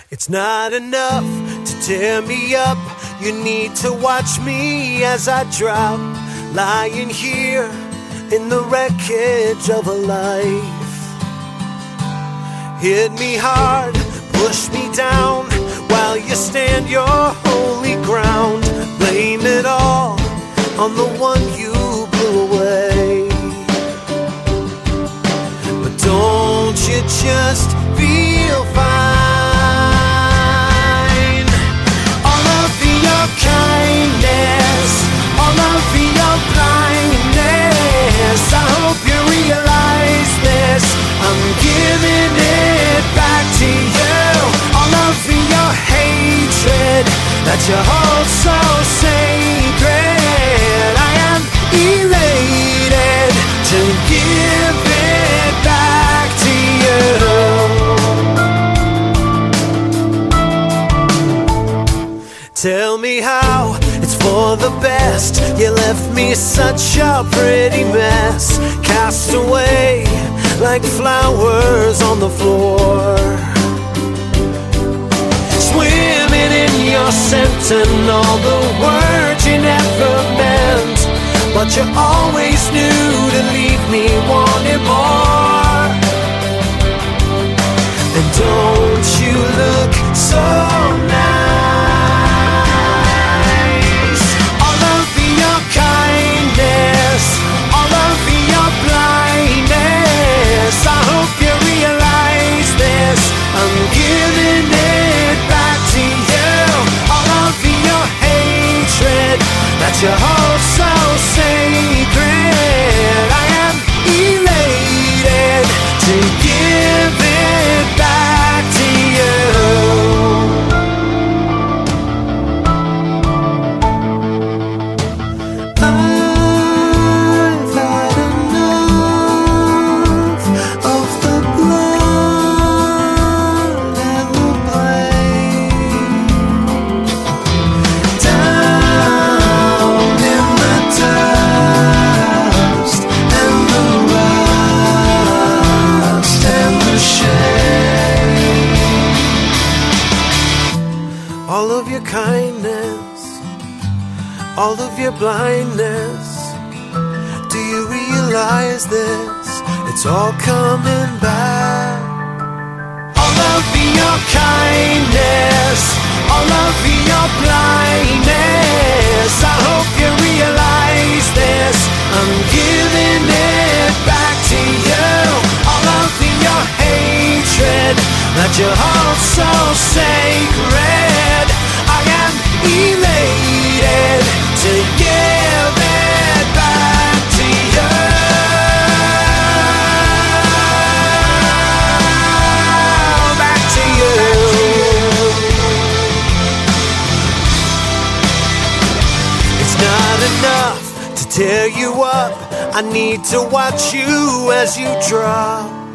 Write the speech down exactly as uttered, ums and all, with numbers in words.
It's not enough to tear me up. You need to watch me as I drop, lying here in the wreckage of a life. Hit me hard, push me down, while you stand your holy ground. Blame it all on the one you blew away. But don't you just feel fine? All of your kindness, all of your blindness, I hope you realize this. I'm giving it back to you. All of your hatred that you hold so sacred, I am elated to give it back to you. Tell me how it's for the best. You left me such a pretty mess, cast away like flowers on the floor. Swimming in your scent and all the words you never meant, but you always knew to leave me wanting more. And don't you look so nice? All of your kindness, all of your blindness, I hope you realize this. I'm giving it back to you. All of your hatred that you hold so sacred, I am elated to give it back to you. I've had enough of the blood and the blame. Down in the dust and the rust and the shame. All of your kindness, all of your blindness, do you realize this? It's all coming back. All of your kindness, all of your blindness, I hope you realize this. I'm giving it back to you. All of your hatred that you hold so sacred, I am elated to give it back to you. Back to you. It's not enough to tear you up. I need to watch you as you drop.